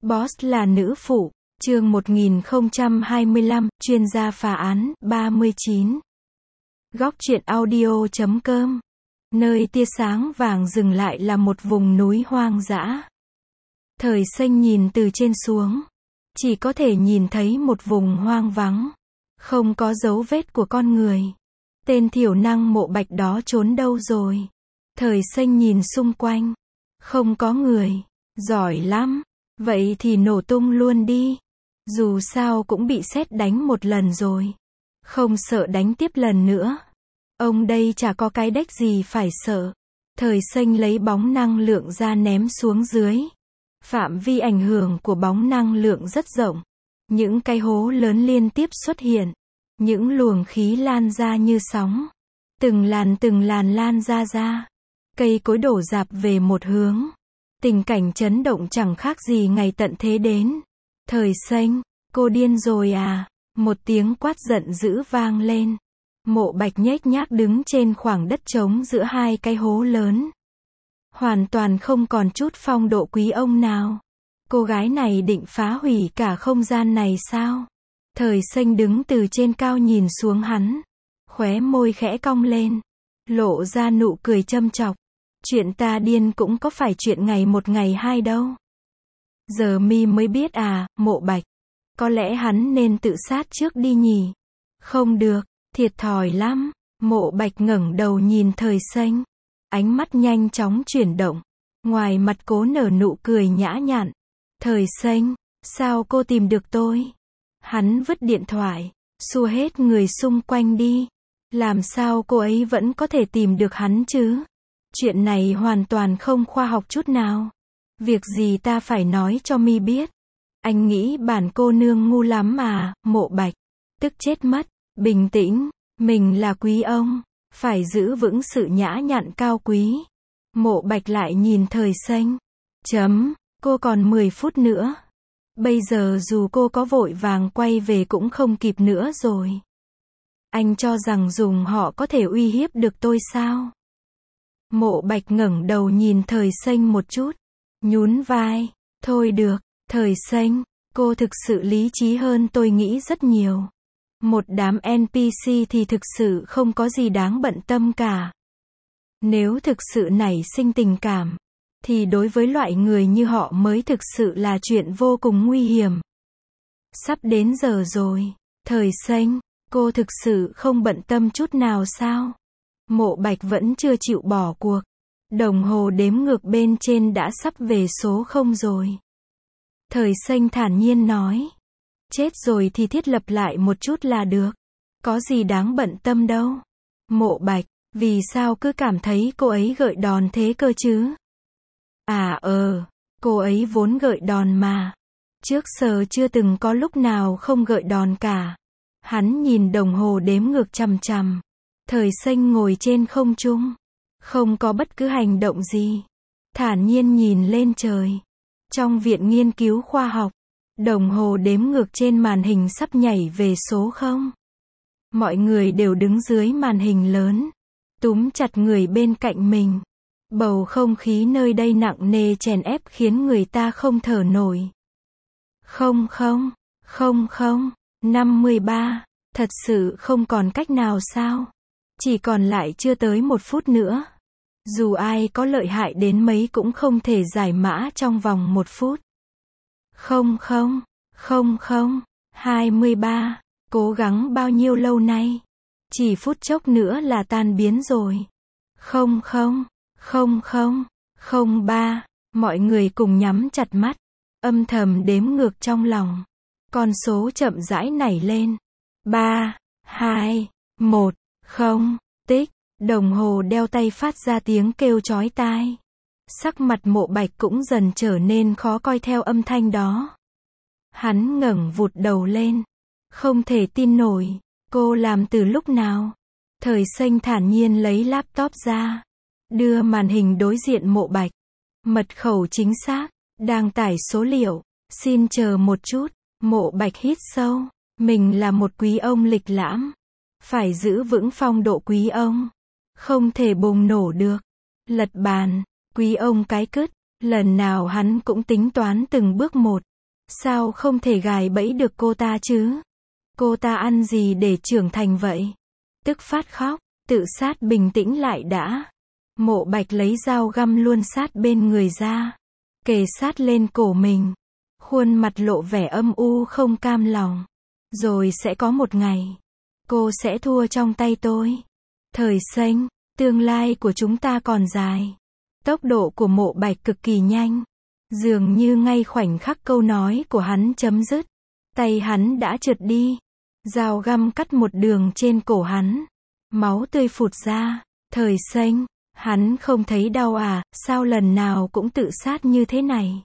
Boss là nữ phụ, chương 1025, chuyên gia phá án, 39. Góc truyện audio.com. Nơi tia sáng vàng dừng lại là một vùng núi hoang dã. Thời Xanh nhìn từ trên xuống, chỉ có thể nhìn thấy một vùng hoang vắng, không có dấu vết của con người. Tên thiểu năng Mộ Bạch đó trốn đâu rồi? Thời Xanh nhìn xung quanh, không có người. Giỏi lắm, vậy thì nổ tung luôn đi. Dù sao cũng bị sét đánh một lần rồi, không sợ đánh tiếp lần nữa. Ông đây chả có cái đếch gì phải sợ. Thời Xanh lấy bóng năng lượng ra ném xuống dưới. Phạm vi ảnh hưởng của bóng năng lượng rất rộng. Những cái hố lớn liên tiếp xuất hiện. Những luồng khí lan ra như sóng. Từng làn lan ra. Cây cối đổ rạp về một hướng. Tình cảnh chấn động chẳng khác gì ngày tận thế đến. Thời Xanh, cô điên rồi à? Một tiếng quát giận dữ vang lên. Mộ Bạch nhếch nhác đứng trên khoảng đất trống giữa hai cái hố lớn. Hoàn toàn không còn chút phong độ quý ông nào. Cô gái này định phá hủy cả không gian này sao? Thời Xanh đứng từ trên cao nhìn xuống hắn. Khóe môi khẽ cong lên. Lộ ra nụ cười châm chọc. Chuyện ta điên cũng có phải chuyện ngày một ngày hai đâu. Giờ mi mới biết à, Mộ Bạch. Có lẽ hắn nên tự sát trước đi nhỉ? Không được, thiệt thòi lắm. Mộ Bạch ngẩng đầu nhìn Thời Xanh. Ánh mắt nhanh chóng chuyển động. Ngoài mặt cố nở nụ cười nhã nhặn. Thời Xanh, sao cô tìm được tôi? Hắn vứt điện thoại, xua hết người xung quanh đi. Làm sao cô ấy vẫn có thể tìm được hắn chứ? Chuyện này hoàn toàn không khoa học chút nào. Việc gì ta phải nói cho mi biết? Anh nghĩ bản cô nương ngu lắm à, Mộ Bạch. Tức chết mất. Bình tĩnh, mình là quý ông, phải giữ vững sự nhã nhặn cao quý. Mộ Bạch lại nhìn Thời Xanh. Cô còn 10 phút nữa. Bây giờ dù cô có vội vàng quay về cũng không kịp nữa rồi. Anh cho rằng dùng họ có thể uy hiếp được tôi sao? Mộ Bạch ngẩng đầu nhìn Thời Xanh một chút, nhún vai. Thôi được, Thời Xanh, cô thực sự lý trí hơn tôi nghĩ rất nhiều. Một đám NPC thì thực sự không có gì đáng bận tâm cả. Nếu thực sự nảy sinh tình cảm, thì đối với loại người như họ mới thực sự là chuyện vô cùng nguy hiểm. Sắp đến giờ rồi, Thời Xanh, cô thực sự không bận tâm chút nào sao? Mộ Bạch vẫn chưa chịu bỏ cuộc. Đồng hồ đếm ngược bên trên đã sắp về số 0 rồi. Thời Xanh thản nhiên nói. Chết rồi thì thiết lập lại một chút là được. Có gì đáng bận tâm đâu. Mộ Bạch, vì sao cứ cảm thấy cô ấy gợi đòn thế cơ chứ? Cô ấy vốn gợi đòn mà. Trước giờ chưa từng có lúc nào không gợi đòn cả. Hắn nhìn đồng hồ đếm ngược chằm chằm. Thời Xanh ngồi trên không trung, không có bất cứ hành động gì, thản nhiên nhìn lên trời. Trong viện nghiên cứu khoa học, đồng hồ đếm ngược trên màn hình sắp nhảy về số 0. Mọi người đều đứng dưới màn hình lớn, túm chặt người bên cạnh mình. Bầu không khí nơi đây nặng nề chèn ép khiến người ta không thở nổi. 53, thật sự không còn cách nào sao? Chỉ còn lại chưa tới 1 phút nữa. Dù ai có lợi hại đến mấy cũng không thể giải mã trong vòng 1 phút. 23, cố gắng bao nhiêu lâu nay? Chỉ phút chốc nữa là tan biến rồi. 03, mọi người cùng nhắm chặt mắt, âm thầm đếm ngược trong lòng. Con số chậm rãi nảy lên. 3, 2, 1. Không, tích, đồng hồ đeo tay phát ra tiếng kêu chói tai. Sắc mặt Mộ Bạch cũng dần trở nên khó coi theo âm thanh đó. Hắn ngẩng vụt đầu lên. Không thể tin nổi, cô làm từ lúc nào? Thời Xanh thản nhiên lấy laptop ra, đưa màn hình đối diện Mộ Bạch. Mật khẩu chính xác, đang tải số liệu, xin chờ một chút. Mộ Bạch hít sâu, mình là một quý ông lịch lãm. Phải giữ vững phong độ quý ông. Không thể bùng nổ được. Lật bàn, quý ông cái cứt. Lần nào hắn cũng tính toán từng bước một. Sao không thể gài bẫy được cô ta chứ? Cô ta ăn gì để trưởng thành vậy? Tức phát khóc, tự sát bình tĩnh lại đã. Mộ Bạch lấy dao găm luôn sát bên người ra, kề sát lên cổ mình. Khuôn mặt lộ vẻ âm u không cam lòng. Rồi sẽ có một ngày, cô sẽ thua trong tay tôi. Thời xanh, tương lai của chúng ta còn dài. Tốc độ của Mộ Bạch cực kỳ nhanh. Dường như ngay khoảnh khắc câu nói của hắn chấm dứt, tay hắn đã trượt đi. Dao găm cắt một đường trên cổ hắn. Máu tươi phụt ra. Thời xanh, hắn không thấy đau à, sao lần nào cũng tự sát như thế này?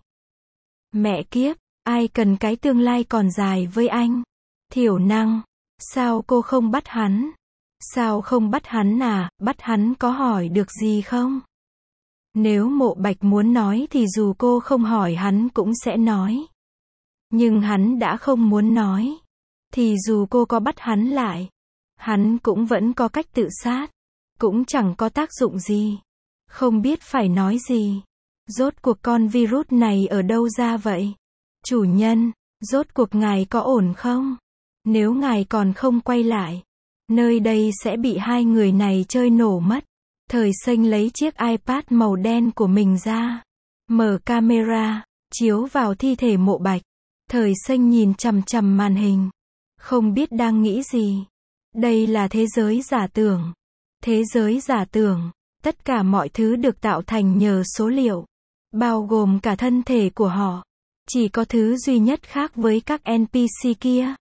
Mẹ kiếp, ai cần cái tương lai còn dài với anh? Thiểu năng, sao cô không bắt hắn? Sao không bắt hắn à, bắt hắn có hỏi được gì không? Nếu Mộ Bạch muốn nói thì dù cô không hỏi hắn cũng sẽ nói. Nhưng hắn đã không muốn nói. Thì dù cô có bắt hắn lại, hắn cũng vẫn có cách tự sát. Cũng chẳng có tác dụng gì. Không biết phải nói gì. Rốt cuộc con virus này ở đâu ra vậy? Chủ nhân, rốt cuộc ngài có ổn không? Nếu ngài còn không quay lại, nơi đây sẽ bị hai người này chơi nổ mất. Thời xanh lấy chiếc iPad màu đen của mình ra. Mở camera, chiếu vào thi thể Mộ Bạch. Thời xanh nhìn chằm chằm màn hình. Không biết đang nghĩ gì. Đây là thế giới giả tưởng. Thế giới giả tưởng, tất cả mọi thứ được tạo thành nhờ số liệu. Bao gồm cả thân thể của họ. Chỉ có thứ duy nhất khác với các NPC kia.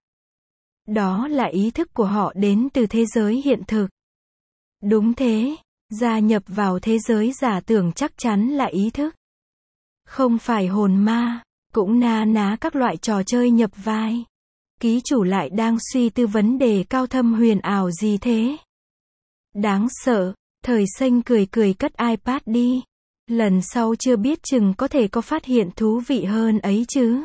Đó là ý thức của họ đến từ thế giới hiện thực. Đúng thế, gia nhập vào thế giới giả tưởng chắc chắn là ý thức. Không phải hồn ma, cũng na ná các loại trò chơi nhập vai. Ký chủ lại đang suy tư vấn đề cao thâm huyền ảo gì thế? Đáng sợ, thời xanh cười cười cất iPad đi. Lần sau chưa biết chừng có thể có phát hiện thú vị hơn ấy chứ.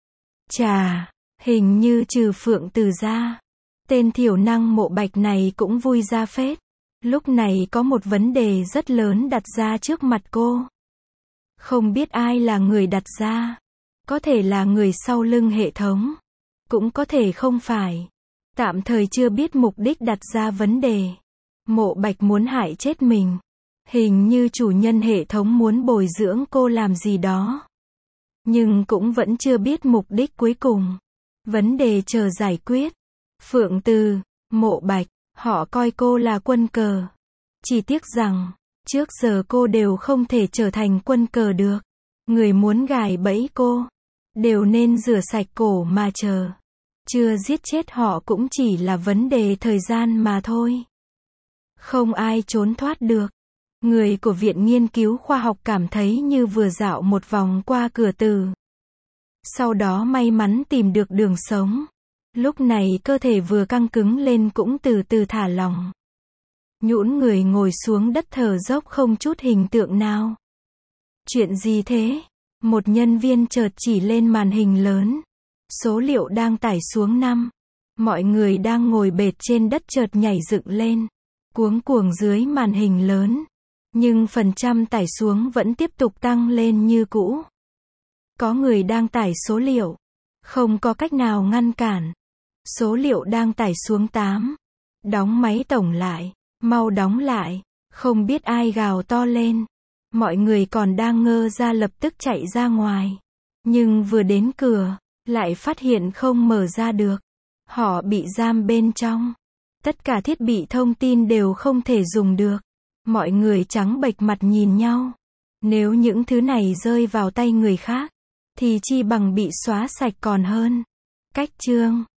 Chà, hình như trừ Phượng Từ ra, tên thiểu năng Mộ Bạch này cũng vui ra phết. Lúc này có một vấn đề rất lớn đặt ra trước mặt cô. Không biết ai là người đặt ra. Có thể là người sau lưng hệ thống. Cũng có thể không phải. Tạm thời chưa biết mục đích đặt ra vấn đề. Mộ Bạch muốn hại chết mình. Hình như chủ nhân hệ thống muốn bồi dưỡng cô làm gì đó. Nhưng cũng vẫn chưa biết mục đích cuối cùng. Vấn đề chờ giải quyết. Phượng Từ, Mộ Bạch, họ coi cô là quân cờ. Chỉ tiếc rằng, trước giờ cô đều không thể trở thành quân cờ được. Người muốn gài bẫy cô, đều nên rửa sạch cổ mà chờ. Chưa giết chết họ cũng chỉ là vấn đề thời gian mà thôi. Không ai trốn thoát được. Người của Viện Nghiên cứu Khoa học cảm thấy như vừa dạo một vòng qua cửa tử. Sau đó may mắn tìm được đường sống. Lúc này cơ thể vừa căng cứng lên cũng từ từ thả lỏng. Nhũn người ngồi xuống đất thở dốc không chút hình tượng nào. Chuyện gì thế? Một nhân viên chợt chỉ lên màn hình lớn. Số liệu đang tải xuống 5. Mọi người đang ngồi bệt trên đất chợt nhảy dựng lên. Cuống cuồng dưới màn hình lớn. Nhưng phần trăm tải xuống vẫn tiếp tục tăng lên như cũ. Có người đang tải số liệu. Không có cách nào ngăn cản. Số liệu đang tải xuống 8. Đóng máy tổng lại. Mau đóng lại. Không biết ai gào to lên. Mọi người còn đang ngơ ra lập tức chạy ra ngoài. Nhưng vừa đến cửa, lại phát hiện không mở ra được. Họ bị giam bên trong. Tất cả thiết bị thông tin đều không thể dùng được. Mọi người trắng bệch mặt nhìn nhau. Nếu những thứ này rơi vào tay người khác, thì chi bằng bị xóa sạch còn hơn. Cách chương